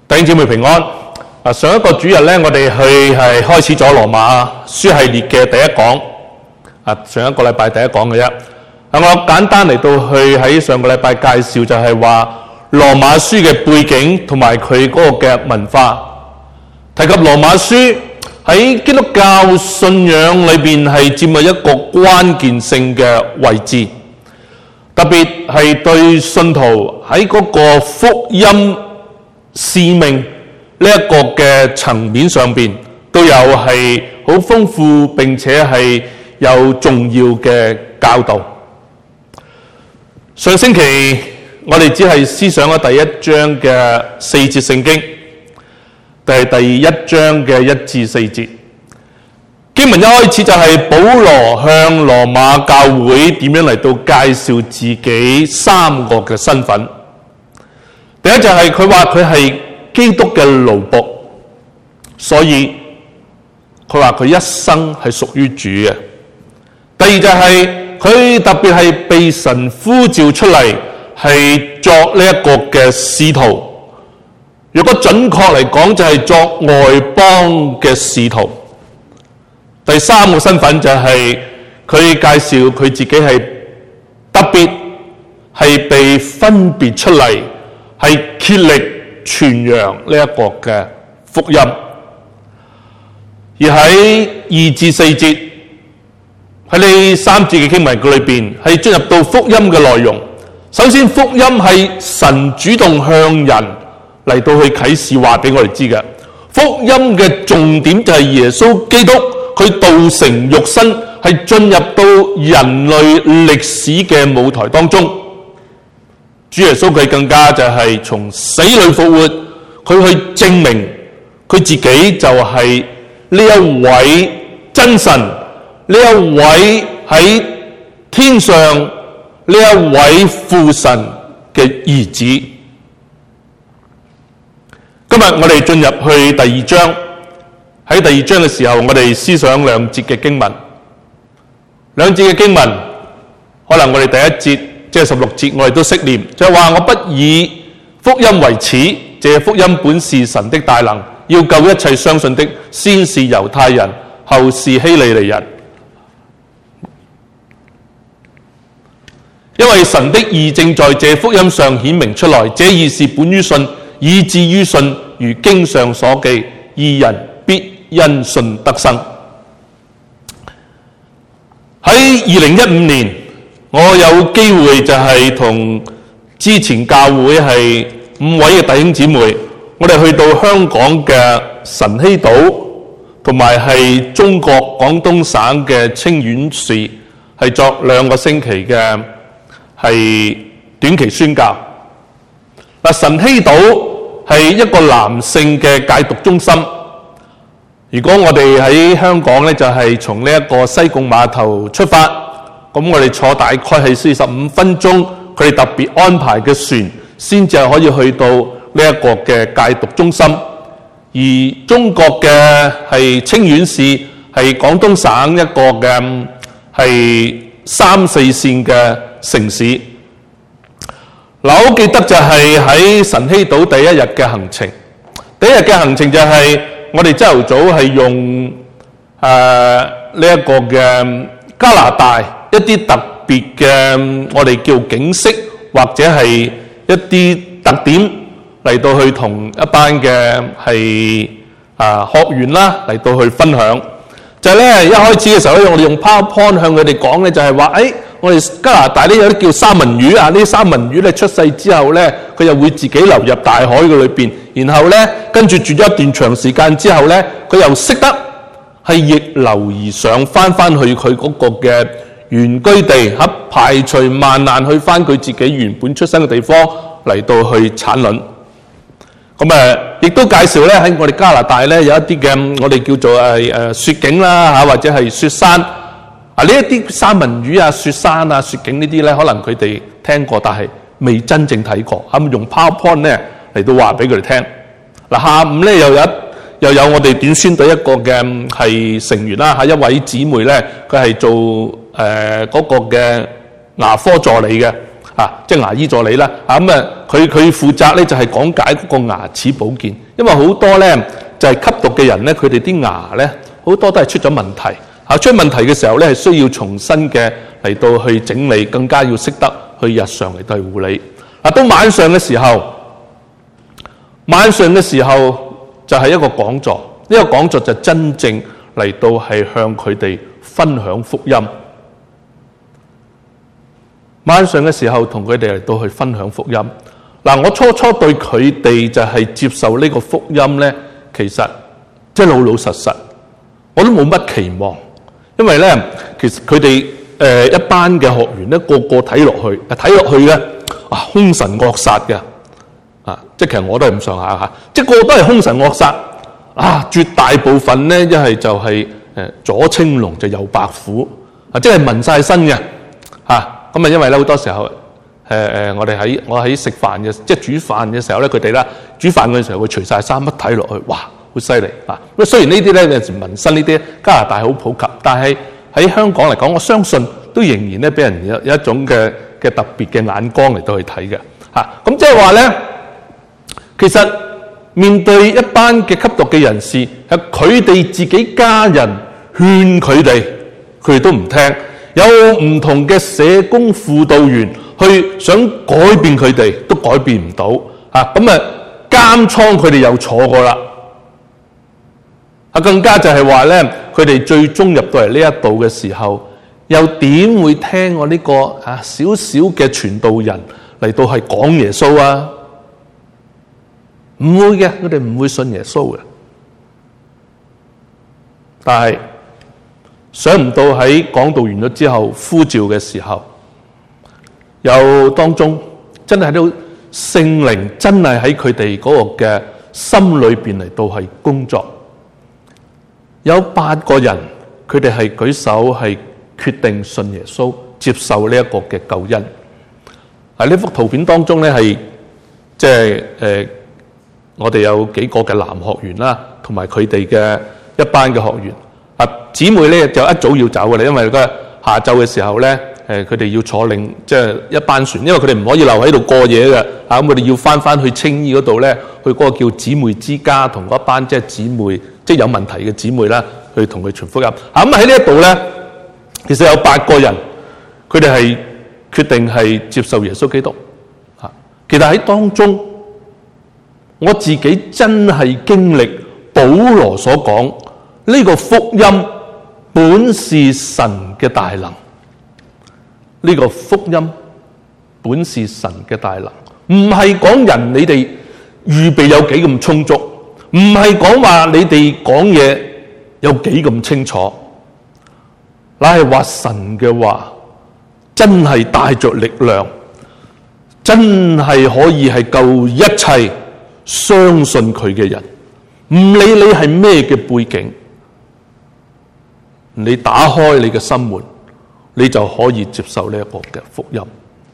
弟兄姊妹平安。上一個主日咧，我哋係開始咗羅馬書系列嘅第一講。上一個禮拜第一講嘅啫。我簡單嚟到去喺上個禮拜介紹，就係話羅馬書嘅背景同埋佢嗰個嘅文化。提及羅馬書喺基督教信仰裏邊係佔有一個關鍵性嘅位置，特別係對信徒喺嗰個福音使命呢一個嘅層面上邊都有係好豐富並且係有重要嘅教導。上星期我哋只係思想咗第一章嘅4節聖經，第一章嘅1至4節經文一開始就係保羅向羅馬教會點樣嚟到介紹自己3個嘅身份。第一就係佢話佢係基督嘅奴僕，所以佢話佢一生係屬於主嘅。第二就係佢特別係被神呼召出嚟，係作呢一個嘅使徒。如果準確嚟講，就係作外邦嘅使徒。第3個身份就係佢介紹佢自己係特別係被分別出嚟，係竭力傳揚呢一個嘅福音。而喺2至4節喺呢3節嘅經文裏邊，係進入到福音嘅內容。首先，福音係神主動向人嚟到去啟示話俾我哋知嘅。福音嘅重點就係耶穌基督，佢道成肉身，係進入到人類歷史嘅舞台當中。主耶穌佢更加就係從死裏復活，佢去證明佢自己就係呢一位真神，呢一位喺天上呢一位父神嘅兒子。今日我哋進入去第2章，喺第2章嘅時候，我哋思想2節嘅經文。2節嘅經文，可能我哋第一節即係16節，我哋都識念，就係話我不以福音為恥，這福音本是神的大能，要救一切相信的，先是猶太人，後是希利尼人。因為神的義正在這福音上顯明出來，這義是本於信，以至於信，如經上所記，義人必因信得生。喺2015年，我有機會就係同之前教會係5位嘅弟兄姊妹，我哋去到香港嘅晨曦島，同埋係中國廣東省嘅清遠市，係作2個星期嘅係短期宣教。晨曦島係一個男性嘅戒毒中心。如果我哋喺香港咧，就係從呢一個西貢碼頭出發，咁我哋坐大概係45分鐘，佢哋特別安排嘅船，先至係可以去到呢一個嘅戒毒中心。而中國嘅係清遠市係廣東省一個嘅係3、4線嘅城市。我好記得就係喺晨曦島第一日嘅行程。第一日嘅行程就係我哋朝頭早係用呢一個嘅加拿大一啲特別嘅我哋叫景色或者係一啲特點嚟到去同一班嘅係學員啦嚟到去分享。就係咧一開始嘅時候咧，我哋用 PowerPoint 向佢哋講咧，就係話我哋加拿大咧有啲叫三文魚啊，呢啲三文魚咧出世之後咧，佢又會自己流入大海嘅裏邊，然後咧跟住住咗一段長時間之後咧，佢又識得係逆流而上，翻去佢嗰個嘅原居地，排除萬難去翻佢自己原本出生嘅地方嚟到去產卵。咁亦都介紹咧喺我哋加拿大咧有一啲嘅我哋叫做雪景啦或者係雪山。呢一啲三文魚啊、雪山啊、雪景呢啲咧，可能佢哋聽過，但係未真正睇過。用 PowerPoint 咧嚟到話俾佢哋聽。下午咧又有我哋短宣隊一個嘅係成員啦，一位姊妹咧，佢係做嗰個嘅牙科助理嘅。 即係牙醫助理啦。佢負責咧就係講解嗰個牙齒保健，因為好多咧就係吸毒嘅人咧，佢哋啲牙咧好多都係出咗問題。出問題嘅時候咧，係需要重新嘅嚟到去整理，更加要識得去日常嚟到去護理。到晚上嘅時候就係一個講座，呢個講座就真正嚟到係向佢哋分享福音。晚上嘅時候同佢哋嚟到去分享福音。我初對佢哋就係接受呢個福音咧，其實即係老實實，我都冇乜期望，因為咧其實佢哋一班嘅學員咧，個個睇落去咧兇神惡煞嘅，即係其實我都係咁上下，即係個個都係兇神惡煞絕大部分咧一係就係左青龍就右白虎，即係紋晒身嘅咁因為咧好多時候我喺食飯嘅即係煮飯嘅時候咧，佢哋啦煮飯嘅時候會除晒衫，一睇落去哇好犀利咁雖然呢啲咧有時紋身呢啲加拿大好普及，但係喺香港嚟講，我相信都仍然咧俾人有一種嘅特別嘅眼光嚟到去睇嘅咁即係話咧，其實面對一班嘅吸毒嘅人士，係佢哋自己家人勸佢哋都唔聽，有唔同嘅社工輔導員去想改變佢哋，都改變唔到監倉佢哋又坐過啦更加就係話咧，佢哋最終入到嚟呢一度嘅時候，又點會聽我呢個少少嘅傳道人嚟到係講耶穌啊？唔會嘅，佢哋唔會信耶穌嘅。但係想唔到喺講道完咗之後呼召嘅時候，有當中真係喺度聖靈真係喺佢哋嗰個嘅心裏邊嚟到係工作。有8個人，佢哋係舉手係決定信耶穌，接受呢一個嘅救恩。喺呢幅圖片當中咧，係即係我哋有幾個嘅男學員啦，同埋佢哋嘅一班嘅學員。姊妹咧就一早要走嘅啦，因為下晝嘅時候咧，佢哋要坐即係一班船，因為佢哋唔可以留喺度過夜嘅。咁佢哋要翻去青衣嗰度咧，去嗰個叫姊妹之家，同嗰班即係姊妹，即係有問題嘅姊妹啦，去同佢傳福音。咁喺呢一度咧，其實有8個人，佢哋係決定係接受耶穌基督。其實喺當中，我自己真係經歷保羅所講呢個福音本是神嘅大能。呢個福音本是神嘅大能，唔係講人你哋預備有幾咁充足，唔係講話你哋講嘢有幾咁清楚，乃係話神嘅話真係帶着力量，真係可以係救一切相信佢嘅人，唔理你係咩嘅背景，你打開你嘅心門，你就可以接受呢一個嘅福音。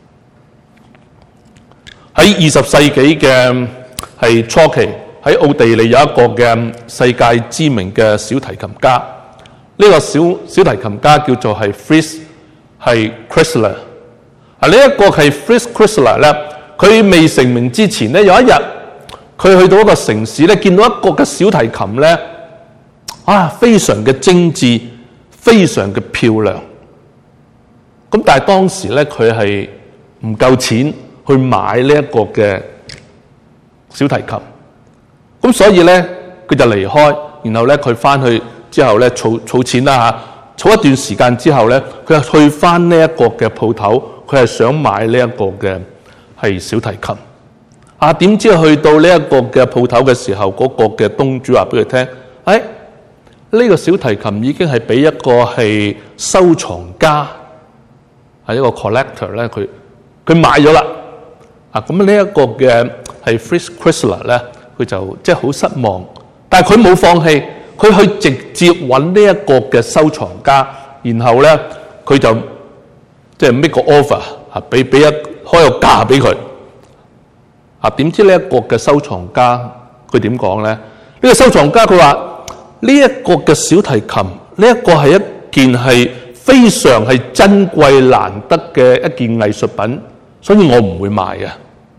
喺20世紀嘅係初期，喺奧地利有一個嘅世界知名嘅小提琴家，呢個小提琴家叫做係 Fritz 係 Kreisler。呢一個係 Fritz Kreisler 咧，佢未成名之前咧，有一日佢去到一個城市咧，見到一個嘅小提琴咧，非常嘅精緻，非常嘅漂亮。咁但係當時咧，佢係唔夠錢去買呢一個嘅小提琴，咁所以咧佢就離開，然後咧佢翻去之後咧儲錢啦嚇，儲一段時間之後咧，佢係去翻呢一個嘅鋪頭，佢係想買呢一個嘅係小提琴。點知去到呢一個嘅鋪頭嘅時候，嗰個嘅東主話俾佢聽，呢個小提琴已經係俾一個係收藏家，係一個 collector 咧，佢買咗啦。咁呢一個嘅係 Fritz Kreisler 咧，佢就即係好失望，但係佢冇放棄，佢去直接揾呢一個嘅收藏家，然後咧佢就即係 make 個 offer，俾開個價俾佢。點知呢一個嘅收藏家佢點講咧？呢個收藏家佢話呢一個嘅小提琴，呢一個係一件係非常係珍貴難得嘅一件藝術品， 所以我唔會賣嘅。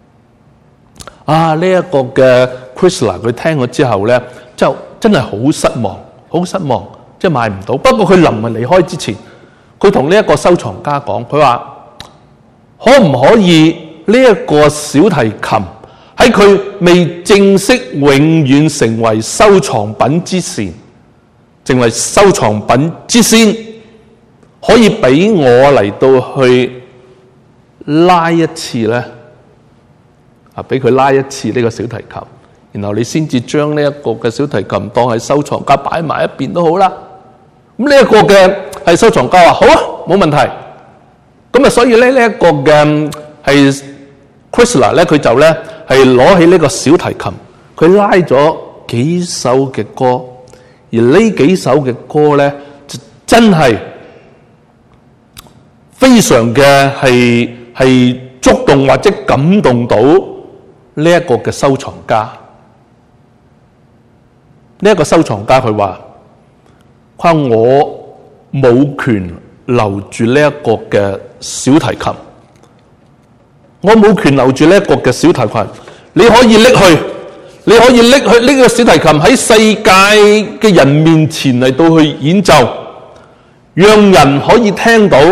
呢一個嘅 Chrysler 佢聽咗之後咧，就真係好失望，好失望，即係買唔到。不過佢臨離開之前，佢同呢一個收藏家講，佢話可唔可以呢一個小提琴喺佢未正式永遠成為收藏品之前，成為收藏品之先，可以俾我嚟到去拉一次咧？俾佢拉一次呢個小提琴，然後你先至將呢一個嘅小提琴當係收藏家擺埋一邊都好啦。咁呢一個嘅係收藏家話好啊，冇問題。咁啊，所以咧呢一個嘅係 Chrysler 咧，佢就咧係攞起呢個小提琴，佢拉咗幾首嘅歌，而呢幾首嘅歌咧就真係非常嘅係觸動或者感動到呢一個嘅收藏家。呢一個收藏家佢話我冇權留住呢一個嘅小提琴，我冇權留住呢一個嘅小提琴。你可以拎去呢個小提琴喺世界嘅人面前嚟到去演奏，讓人可以聽到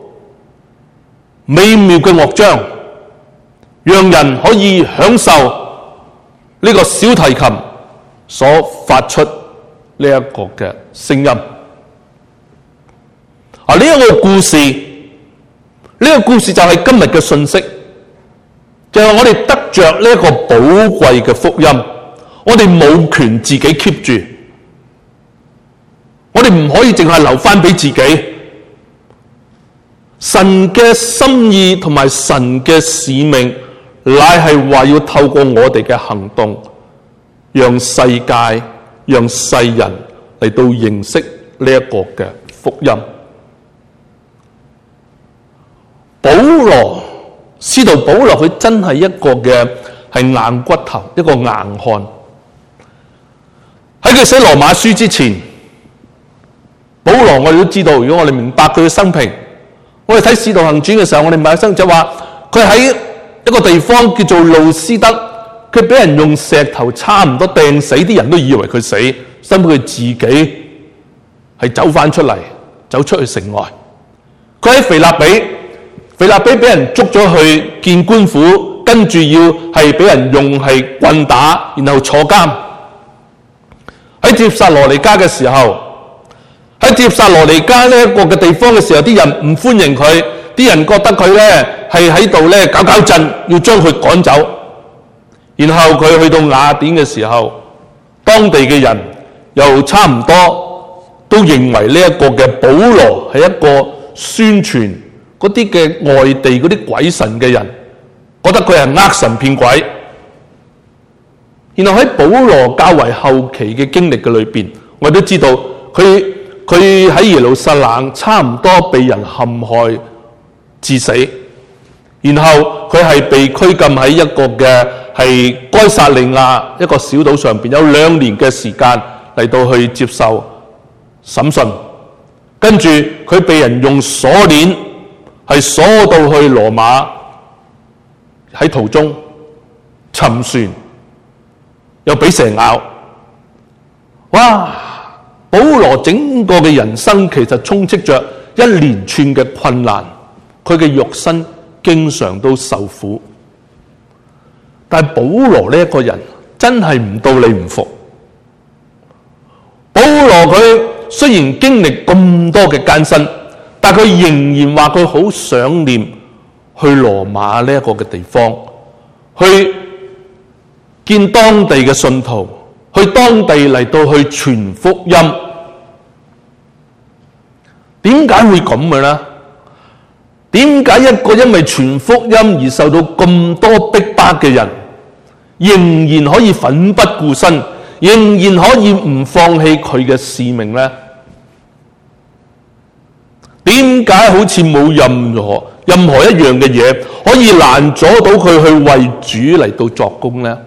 美妙嘅樂章，讓人可以享受呢個小提琴所發出呢一個嘅聲音。呢一個故事，就係今日嘅信息，就係我哋得着呢一個寶貴嘅福音，我哋冇權自己 keep 住，我哋唔可以淨係留翻俾自己。神嘅心意同埋神嘅使命，乃係話要透過我哋嘅行動，讓世界、讓世人嚟到認識呢一個嘅福音。使徒保羅佢真係一個嘅係硬骨頭，一個硬漢。喺佢寫羅馬書之前，保羅我哋都知道，如果我哋明白佢嘅生平，我哋睇使徒行傳嘅時候，我哋咪生就話佢喺一個地方叫做路斯德，佢俾人用石頭差唔多掟死，啲人都以為佢死，甚至佢自己係走翻出嚟，走出去城外。佢喺腓立比俾人捉咗去見官府，跟住要係俾人用係棍打，然後坐監。喺帖撒羅尼迦嘅時候，喺帖撒羅尼迦呢一個嘅地方嘅時候，啲人唔歡迎佢，啲人覺得佢咧係喺度咧搞搞震，要將佢趕走。然後佢去到雅典嘅時候，當地嘅人又差唔多都認為呢一個嘅保羅係一個宣傳嗰啲嘅外地嗰啲鬼神嘅人，覺得佢係呃神騙鬼。然後喺保羅較為後期嘅經歷嘅裏邊，我哋都知道佢喺耶路撒冷差唔多被人陷害致死，然後佢係被拘禁喺一個嘅係該撒利亞一個小島上邊，有2年嘅時間嚟到去接受審訊，跟住佢被人用鎖鏈係鎖到去羅馬，喺途中沉船，又俾蛇咬。哇！保羅整個嘅人生其實充斥着一連串嘅困難，佢嘅肉身經常都受苦。但係保羅呢一個人真係唔到你唔服。保羅佢雖然經歷咁多嘅艱辛，但佢仍然話佢好想念去羅馬呢一個嘅地方，去見當地嘅信徒，去當地嚟到去傳福音。點解會咁嘅呢？點解一個因為傳福音而受到咁多逼迫嘅人，仍然可以奮不顧身，仍然可以唔放棄佢嘅使命呢？點解好似冇任何一樣嘅嘢可以攔阻到佢去為主嚟到作工呢？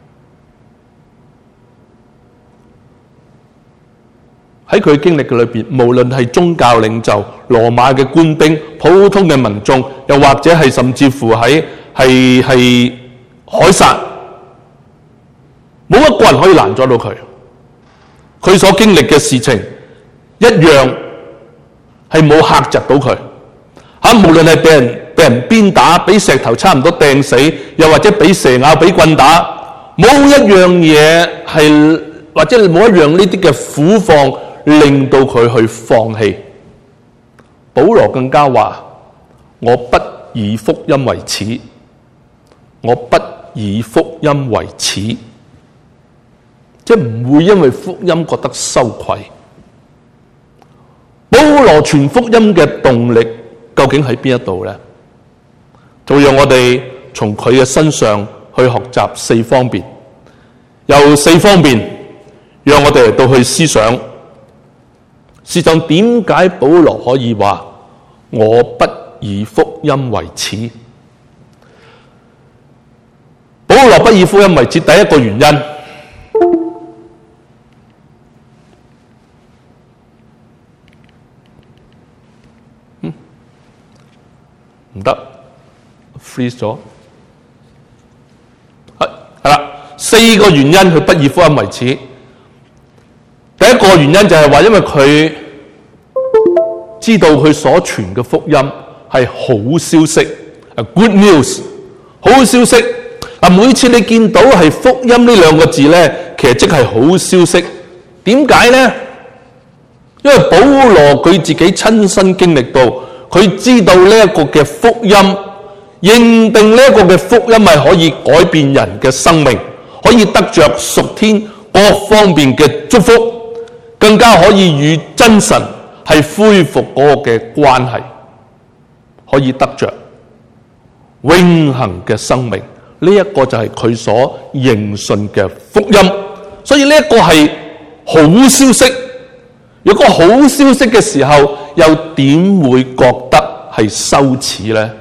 喺佢經歷嘅裏邊，無論係宗教領袖、羅馬嘅官兵、普通嘅民眾， 又或者係甚至乎係凱撒，冇一個人可以攔阻到佢。佢所經歷嘅事情一樣係冇嚇窒到佢。無論係被人鞭打，俾石頭差唔多掟死，又或者俾蛇咬，俾棍打，冇一樣嘢係，或者冇一樣呢啲嘅苦況令到佢去放棄。保羅更加話：我不以福音為恥，我不以福音為恥，即係唔會因為福音覺得羞愧。保羅傳福音嘅動力究竟喺邊一度呢？就讓我哋從佢嘅身上去學習4方面，由4方面讓我哋嚟到去思想點解保羅可以話我不以福音為恥。保羅不以福音為恥，第一個原因，唔得 freeze 咗，係啦，4個原因佢不以福音為恥。第一個原因就係話，因為佢知道佢所傳嘅福音係好消息，good news， 好消息。每次你見到係福音呢2個字咧，其實即係好消息。點解咧？因為保羅佢自己親身經歷到，佢知道呢一個嘅福音，認定呢一個嘅福音係可以改變人嘅生命，可以得着屬天各方面嘅祝福，更加可以與真神係恢復嗰個嘅關係，可以得着永恆嘅生命。呢一個就係佢所認信嘅福音，所以呢一個係好消息。如果好消息嘅時候，又點會覺得係羞恥呢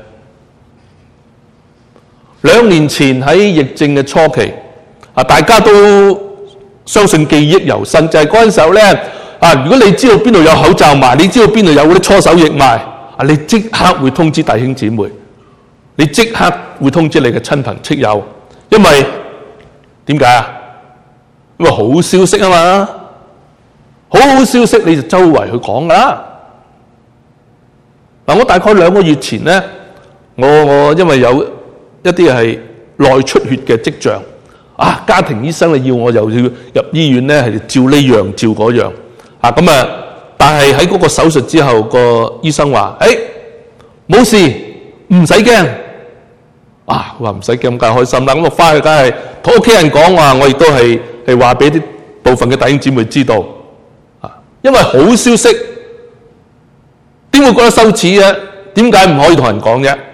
？2年前喺疫症嘅初期，大家都相信記憶猶新，就係嗰陣時候咧，如果你知道邊度有口罩賣，你知道邊度有嗰啲搓手液賣，你即刻會通知弟兄姊妹，你即刻會通知你嘅親朋戚友，因為點解啊？因為好消息啊嘛，好消息你就周圍去講噶啦。我大概2個月前咧，我因為有一啲係內出血嘅跡象，家庭醫生要我又要入醫院咧，係照呢樣照嗰樣，但係喺嗰個手術之後，個醫生話：冇事，唔使驚。我話唔使驚，咁梗係開心啦。咁我翻去梗係同屋企人講話，我亦都係話俾啲部分嘅弟兄姊妹知道，因為好消息，點會覺得羞恥嘅？點解唔可以同人講啫？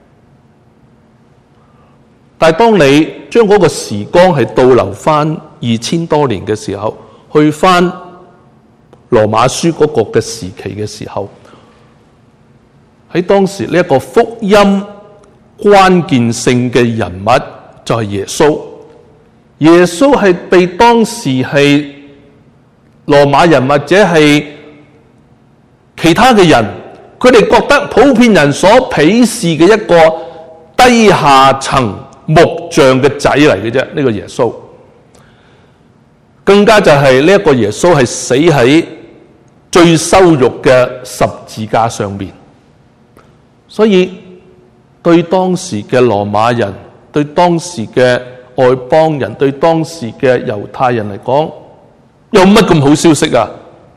但係當你將嗰個時光係倒流翻2000多年嘅時候，去翻羅馬書嗰個嘅時期嘅時候，喺當時呢一個福音關鍵性嘅人物就係耶穌。耶穌係被當時係羅馬人或者係其他嘅人，佢哋覺得普遍人所鄙視嘅一個低下層木匠嘅仔嚟嘅啫。呢個耶穌更加就係呢一個耶穌係死喺最羞辱嘅十字架上面。所以對當時嘅羅馬人，對當時嘅外邦人，對當時嘅猶太人嚟講，有乜咁好消息啊？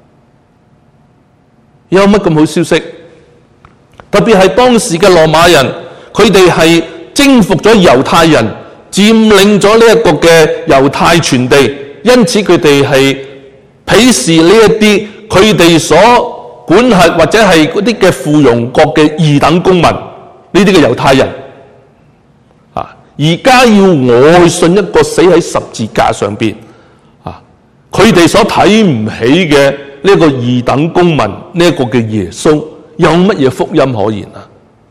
有乜咁好消息？特別係當時嘅羅馬人，佢哋係征服咗猶太人，佔領咗呢一個嘅猶太全地，因此佢哋係鄙視呢一啲佢哋所管轄或者係嗰啲嘅附庸國嘅二等公民，呢啲嘅猶太人。而家要我去信一個死喺十字架上邊，佢哋所睇唔起嘅呢一個二等公民，呢一個嘅耶穌，有乜嘢福音可言啊？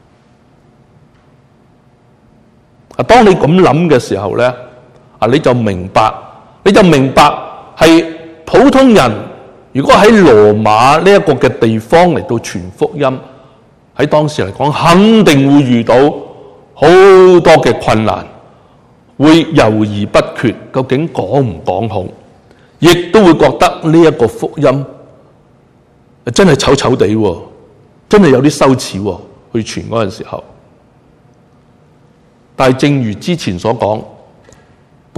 當你咁諗嘅時候咧，你就明白係普通人如果喺羅馬呢一個嘅地方嚟到傳福音， 喺當時嚟講，肯定會遇到好多嘅困難，會猶豫不決，究竟講唔講好，亦都會覺得呢一個福音真係醜醜地喎，真係有啲羞恥喎，去傳嗰陣時候。但係正如之前所講，保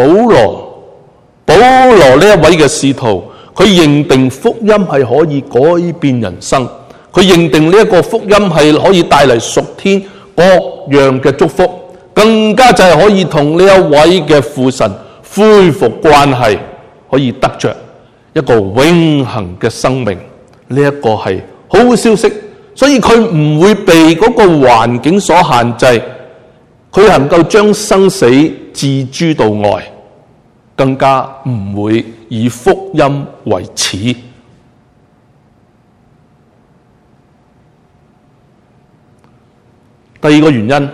羅呢一位嘅使徒，佢認定福音係可以改變人生，佢認定呢一個福音係可以帶嚟屬天各樣嘅祝福，更加就係可以同呢一位嘅父神恢復關係，可以得着一個永恆嘅生命。呢一個係好消息，所以佢唔會被嗰個環境所限制，佢能夠將生死置諸度外，更加唔會以福音為恥。第二個原因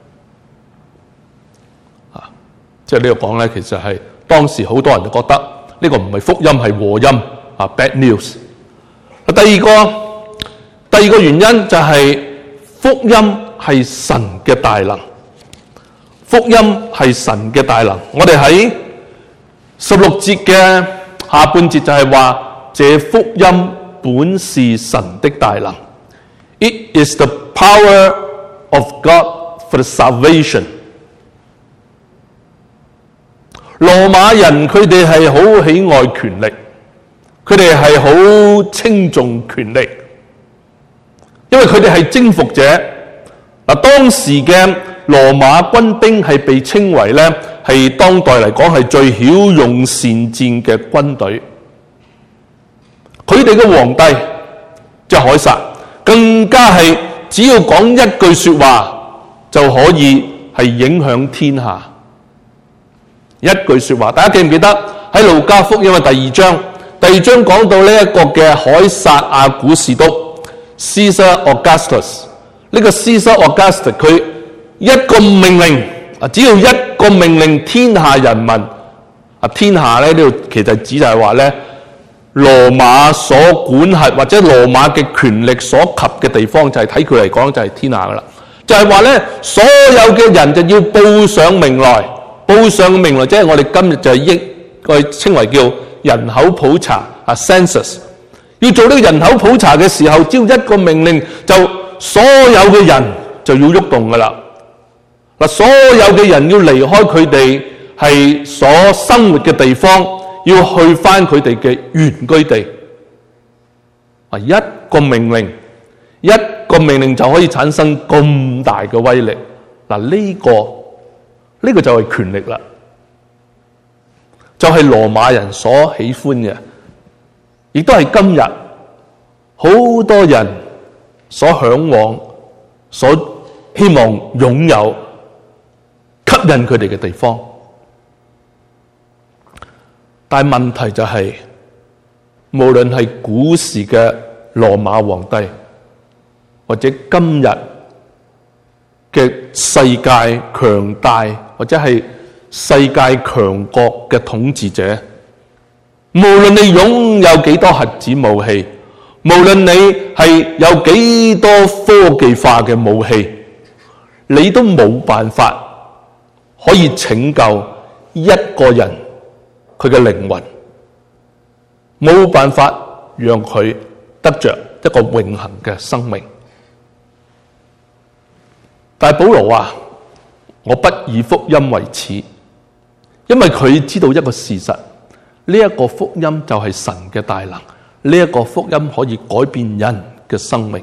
即係呢度講咧，其實係當時好多人都覺得呢個唔係福音，係禍音，bad news。第二個原因就係福音係神嘅大能，福音係神嘅大能。我哋喺16節嘅下半節就係話，這福音本是神的大能。It is the power of God for the salvation。羅馬人佢哋係好喜愛權力，佢哋係好稱重權力，因為佢哋係征服者。當時嘅羅馬軍兵係被稱為咧，係當代嚟講係最驍勇善戰嘅軍隊。佢哋嘅皇帝即係凱撒，更加係只要講一句說話就可以係影響天下。一句說話，大家記唔記得喺路加福音嘅第二章講到呢一個嘅凱撒亞古士督 Caesar Augustus。呢個 Caesar Augustus 佢一個命令只要一個命令，天下人民天下咧呢度其實指就係話咧，羅馬所管轄或者羅馬嘅權力所及嘅地方，就係睇佢嚟講就係天下噶啦。就係話咧，所有嘅人就要報上名來，即係我哋今日就係我哋稱為叫人口普查census。要做呢個人口普查嘅時候，只要一個命令，就所有嘅人就要喐動噶啦。所有嘅人要離開佢哋係所生活嘅地方，要去翻佢哋嘅原居地。一個命令就可以產生咁大嘅威力。呢個就係權力啦，就係羅馬人所喜歡嘅，亦都係今日好多人所向往、所希望擁有、吸引佢哋嘅地方。但係問題就係，無論係古時嘅羅馬皇帝，或者今日嘅世界強大或者係世界強國嘅統治者，無論你擁有幾多核子武器，無論你係有幾多科技化嘅武器，你都冇辦法可以拯救一個人佢嘅靈魂，冇辦法讓佢得着一個永恆嘅生命。但係保羅話，我不以福音為恥，因為佢知道一個事實，呢一個福音就係神嘅大能，呢一個福音可以改變人嘅生命。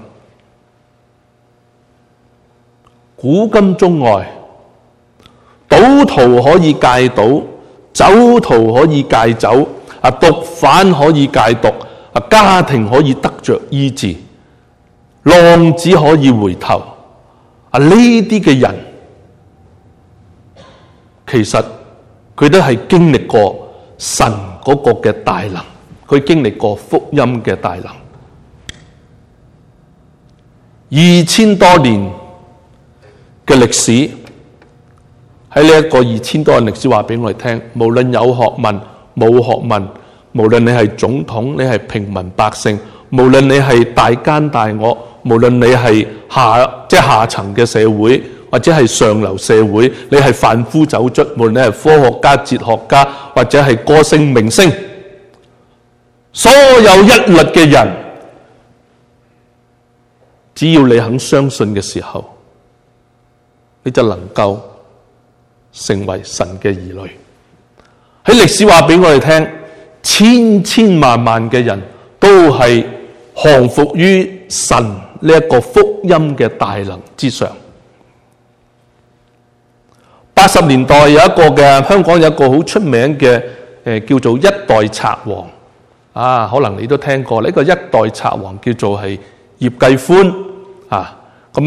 古今中外，賭徒可以戒賭，酒徒可以戒酒，毒販可以戒毒，家庭可以得着醫治，浪子可以回頭。呢啲嘅人，其實佢都係經歷過神嗰個嘅大能，佢經歷過福音嘅大能。2000多年嘅歷史，喺呢一個2000多年歷史話俾我哋聽，無論有學問冇學問，無論你係總統，你係平民百姓，無論你係大奸大惡，無無論你係下層嘅社會，或者係上流社會，你係販夫走卒，無論你係科學家、哲學家，或者係歌星、明星，所有一律嘅人，只要你肯相信嘅時候，你就能夠成為神嘅兒女。喺歷史話俾我哋聽，千千萬萬嘅人都係降服於神呢一個福音嘅大能之上。80年代有一個嘅香港有一個好出名嘅叫做一代賊王啊，可能你都聽過呢個一代賊王叫做係葉繼歡啊，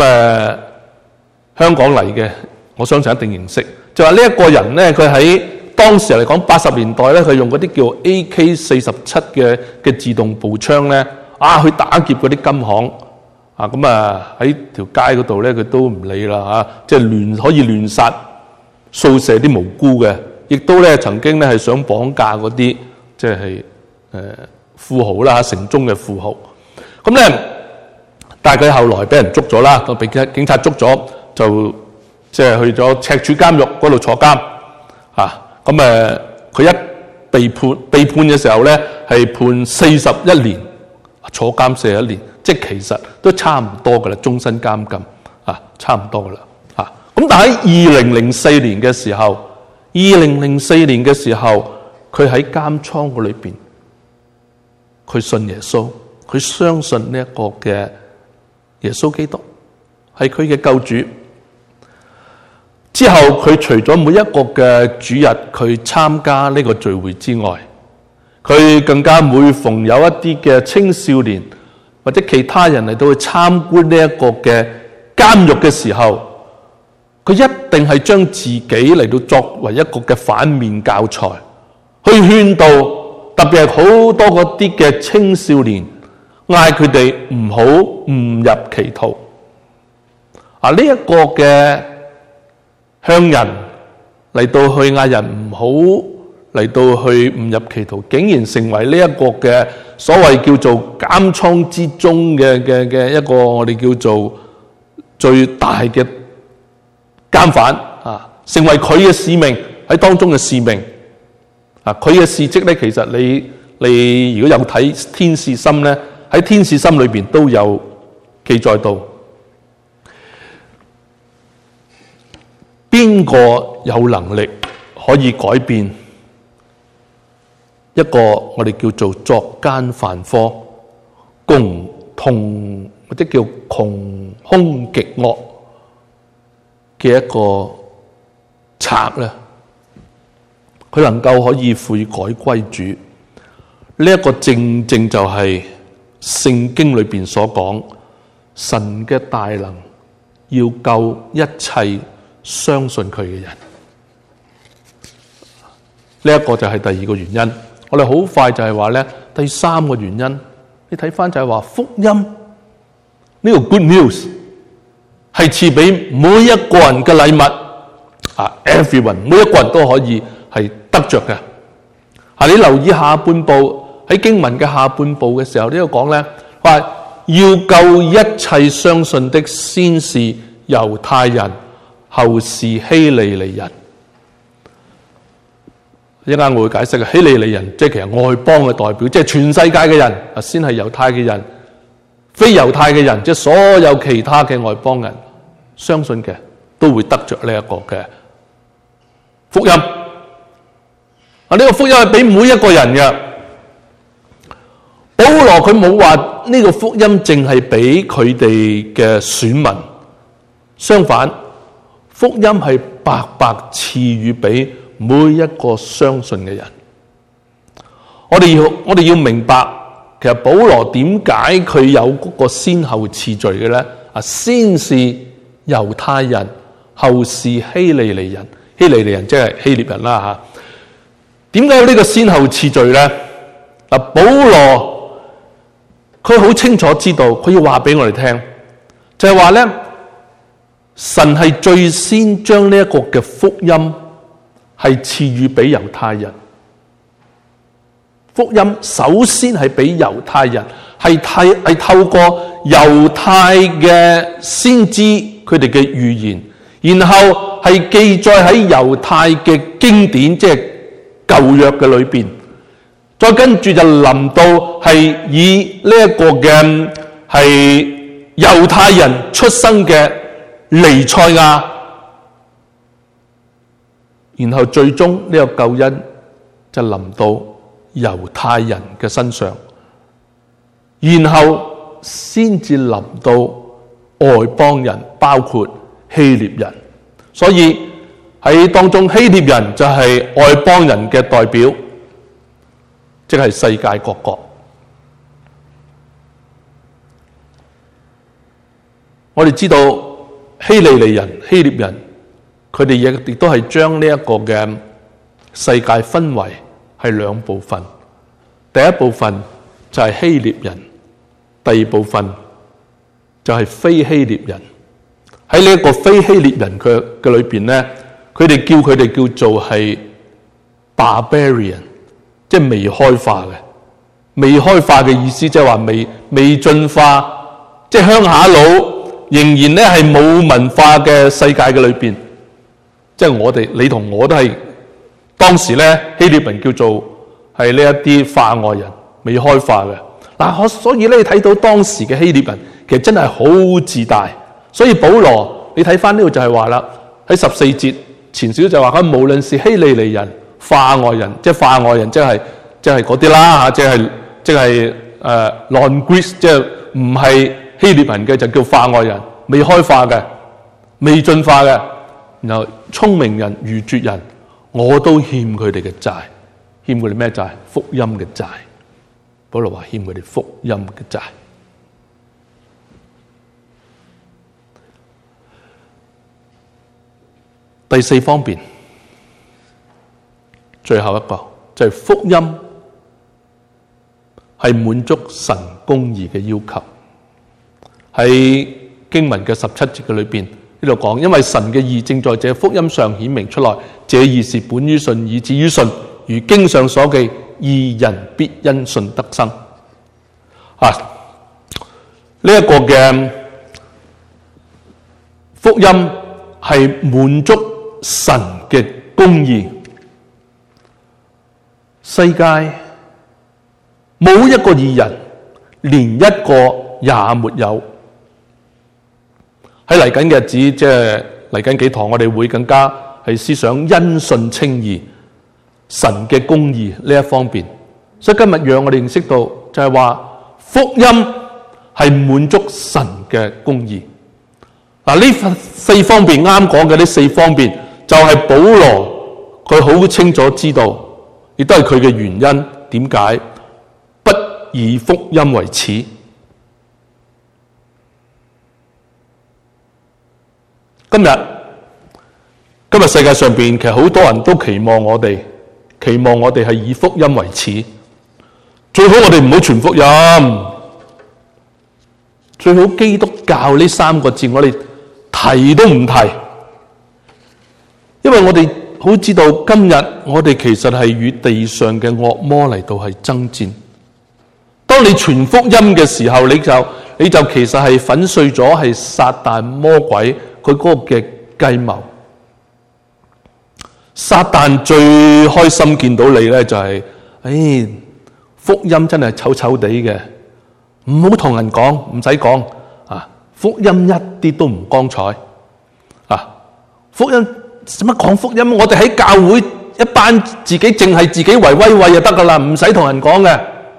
香港嚟嘅，我相信一定認識。就話呢一個人咧，佢喺當時嚟講80年代咧，佢用嗰啲叫 AK-47嘅自動步槍咧去打劫嗰啲金行啊，喺條街嗰度咧佢都唔理啦即係可以亂殺掃射啲無辜嘅，亦都咧曾經咧係想綁架嗰啲即係富豪啦，城中嘅富豪。咁咧，但係佢後來俾人捉咗啦，被警察捉咗，就即係去咗赤柱監獄嗰度坐監佢一被判嘅時候咧，係判41年，坐監41年，即係其實都差唔多噶啦，終身監禁差唔多噶啦咁但喺2004年嘅時候佢喺監倉嗰裏邊，佢信耶穌，佢相信呢一個嘅耶穌基督係佢嘅救主。之後佢除咗每一個嘅主日佢參加呢個聚會之外，佢更加每逢有一啲嘅青少年或者其他人嚟到去參觀呢一個嘅監獄嘅時候，佢一定係將自己嚟到作為一個嘅反面教材，去勸導特別係好多嗰啲嘅青少年，嗌佢哋唔好誤入歧途。呢一個嘅向人嚟到去嗌人唔好嚟到去誤入歧途，竟然成為呢一個嘅所謂叫做監倉之中嘅一個我哋叫做最大嘅監犯成為佢嘅使命，喺當中嘅使命佢嘅事蹟咧，其實你如果有睇天使心咧，喺天使心裏邊都有記載到。邊個有能力可以改變一個我哋叫做作奸犯科、共同或者叫窮兇極惡嘅一個賊咧？佢能夠可以悔改歸主，呢一個正正就係聖經裏邊所講神嘅大能要救一切相信佢嘅人。呢一個就係第二個原因。我哋好快就係話咧，第三個原因，你睇翻就係話福音呢個 good news 係賜俾每一個人嘅禮物everyone 每一個人都可以係得着嘅。你留意下半部，喺經文嘅下半部嘅時候，呢度講咧話要救一切相信的，先是猶太人，後是希利尼人。一陣間我會解釋嘅，希利尼人即係其實外邦嘅代表，即係全世界嘅人先係猶太嘅人，非猶太嘅人即係所有其他嘅外邦人相信嘅都會得着呢一個嘅福音。呢個福音係俾每一個人嘅。保羅佢冇話呢個福音淨係俾佢哋嘅選民，相反福音係白白賜予俾每一個相信嘅人。我哋要明白，其實保羅點解佢有嗰個先後次序嘅咧？先是猶太人，後是希利尼人。希利尼人即係希臘人啦吓。點解有呢個先後次序咧？保羅佢好清楚知道，佢要話俾我哋聽，就係話咧，神係最先將呢一個嘅福音係賜予俾猶太人。福福音首先係俾猶太人，係透過猶太嘅先知佢哋嘅預言，然後係記載喺猶太嘅經典，即係舊約嘅裏邊，再跟住就臨到係以呢一個嘅係猶太人出生嘅彌賽亞，然後最終呢個救恩就臨到猶太人嘅身上，然後先至臨到外邦人，包括希臘人。所以喺當中，希臘人就係外邦人嘅代表，即係世界各國。我哋知道希利尼人、希臘人，佢哋亦都係將呢一個嘅世界分為係兩部分。第一部分就係希臘人，第二部分就係非希臘人。喺呢一個非希臘人嘅裏邊咧，佢哋叫做係 barbarian， 即係未開化嘅。未開化嘅意思即係話未進化，即係鄉下佬，仍然咧係冇文化嘅世界嘅裏邊。即係你同我都係當時咧希臘人叫做係呢一啲化外人，未開化嘅。嗱，所以咧你睇到當時嘅希臘人其實真係好自大。所以保羅你睇翻呢度就係話啦，喺14節前少就話佢無論是希利尼人、化外人，即係化外人即係嗰啲啦嚇，即係non-Greek， 即係唔係希臘人嘅就叫化外人，未開化嘅、未進化嘅。然後聰明人、愚拙人，我都欠佢哋嘅債，欠佢哋咩債？福音嘅債。保羅話欠佢哋福音嘅債。第四方面，最後一個就係福音係滿足神公義嘅要求。喺經文嘅17節嘅裏邊呢度講，因為神嘅義正在這福音上顯明出來，這義是本於信，以至於信，如經上所記，義人必因信得生。呢一個嘅福音係滿足神嘅公義，世界冇一個義人，連一個也沒有。喺嚟緊嘅日子，即係嚟緊幾堂，我哋會更加係思想因信稱義、神嘅公義呢一方面。所以今日讓我哋認識到，就係話福音係滿足神嘅公義。呢四方面啱講嘅呢四方面，就係保羅佢好清楚知道，亦都係佢嘅原因。點解不以福音為恥？今日世界上邊其實好多人都期望我哋係以福音為恥。最好我哋唔好傳福音，最好基督教呢三個字我哋提都唔提，因為我哋好知道今日我哋其實係與地上嘅惡魔嚟到係爭戰。當你傳福音嘅時候，你就其實係粉碎咗係撒旦魔鬼佢嗰個嘅計謀。撒旦最開心見到你咧就係，福音真係醜醜地嘅，唔好同人講，唔使講啊！福音一啲都唔光彩啊！福音使乜講福音？我哋喺教會一班自己淨係自己為威畏就得噶啦，唔使同人講嘅。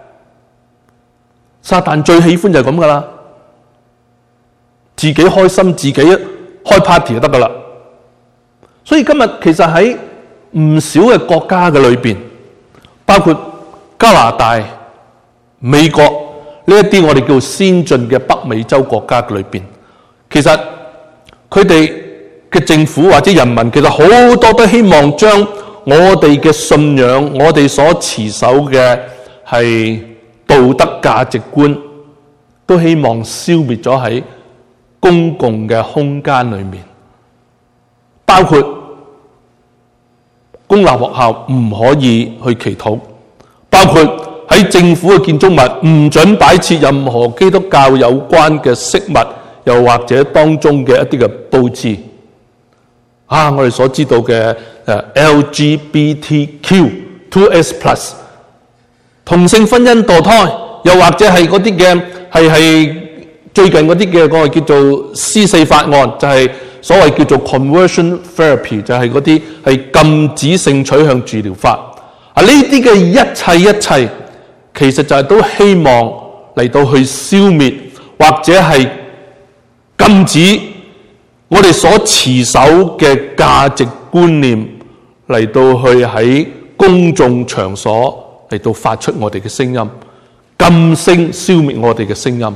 撒旦最喜歡就係咁噶啦，自己開心，自己開 party 就得噶啦。所以今日其實喺唔少嘅國家嘅裏邊，包括加拿大、美國呢一啲我哋叫先進嘅北美洲國家嘅裏邊，其實佢哋嘅政府或者人民其實好多都希望將我哋嘅信仰、我哋所持守嘅係道德價值觀，都希望消滅咗喺公共嘅空間裏面，包括公立學校唔可以去祈禱，包括喺政府嘅建築物唔准擺設任何基督教有關嘅飾物，又或者當中嘅一啲嘅佈置。我哋所知道嘅LGBTQ 2S+， 同性婚姻墮胎，又或者係嗰啲嘅係最近嗰啲嘅我哋叫做C4法案，就係所謂叫做 conversion therapy， 就係嗰啲係禁止性取向治療法。呢啲嘅一切，其實就係都希望嚟到去消滅或者係禁止我哋所持守嘅價值觀念嚟到去喺公眾場所嚟到發出我哋嘅聲音，禁聲消滅我哋嘅聲音。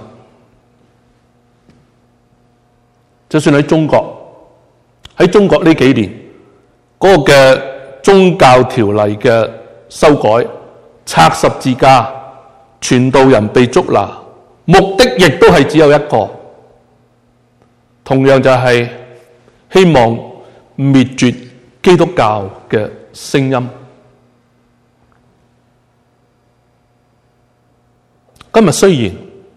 就算喺中國呢幾年嗰個嘅宗教條例嘅修改，拆十字架，傳道人被捉拿，目的亦都係只有一個，同樣就係希望滅絕基督教嘅聲音。今日雖然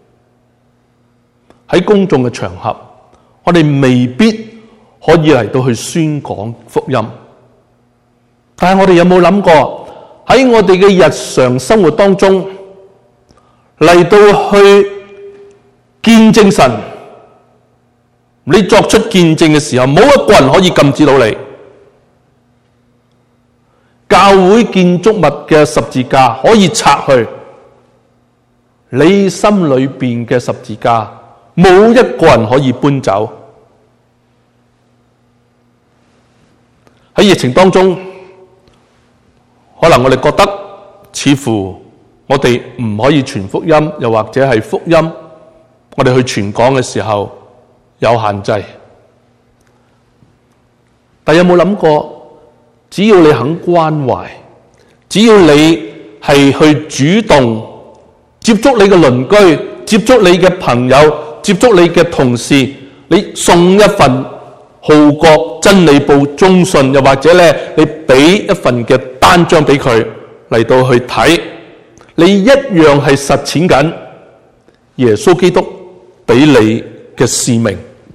喺公眾嘅場合，我哋未必可以嚟到去宣講福音，但係我哋有冇諗過喺我哋嘅日常生活當中嚟到去見證神？你作出見證嘅時候，冇一個人可以禁止到你。教會建築物嘅十字架可以拆去，你心裏邊嘅十字架冇一個人可以搬走。喺疫情當中，可能我哋覺得似乎我哋唔可以傳福音，又或者係福音我哋去傳講嘅時候有限制。但有冇諗過，只要你肯關懷，只要你係去主動接觸你嘅鄰居，接觸你嘅朋友，接觸你嘅同事，你送一份《號角真理報》中信，又或者咧，你俾一份嘅單張俾佢嚟到去睇，你一樣係實踐緊耶穌基督俾你嘅使命。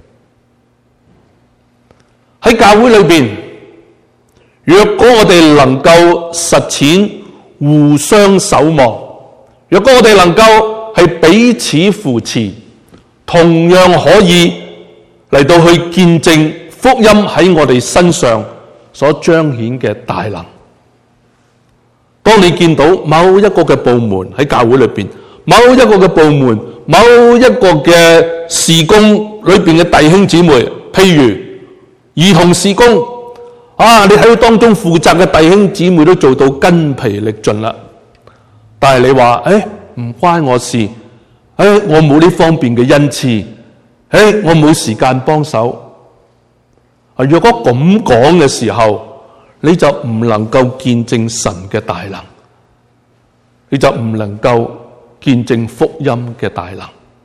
喺教會裏邊，若果我哋能夠實踐互相守望，若果我哋能夠係彼此扶持，同樣可以嚟到去見證福音喺我哋身上所彰顯嘅大能。當你見到某一個嘅部門喺教會裏邊，某一個嘅部門，某一個嘅事工裏邊嘅弟兄姊妹，譬如兒童事工，你喺當中負責嘅弟兄姊妹都做到筋疲力盡啦，但係你話唔關我事，我冇呢方面嘅恩賜，我冇時間幫手。若果咁講嘅時候，你就唔能夠見證神嘅大能，你就唔能夠見證福音嘅大能。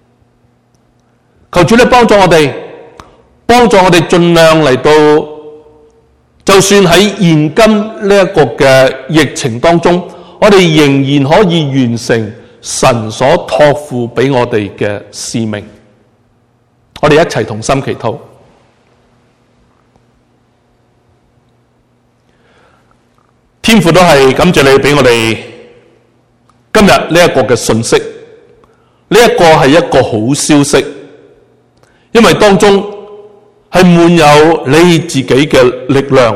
求主你幫助我哋盡量嚟到，就算喺現今呢一個嘅疫情當中，我哋仍然可以完成神所託付俾我哋嘅使命。我哋一齊同心祈禱。天父，都係感謝你俾我哋今日呢一個嘅信息，呢一個係一個好消息，因為當中係滿有你自己嘅力量，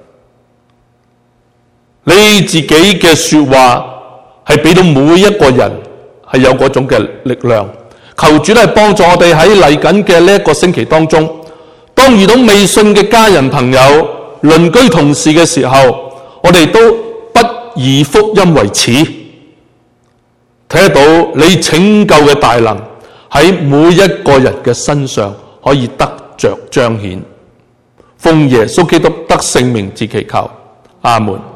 你自己嘅說話係俾到每一個人係有嗰種嘅力量。求主咧幫助我哋喺嚟緊嘅呢一個星期當中，當遇到未信嘅家人朋友、鄰居同事嘅時候，我哋都不以福音為恥，睇得到你拯救嘅大能喺每一個人嘅身上可以得着彰顯。奉耶穌基督得聖名之祈求，阿門。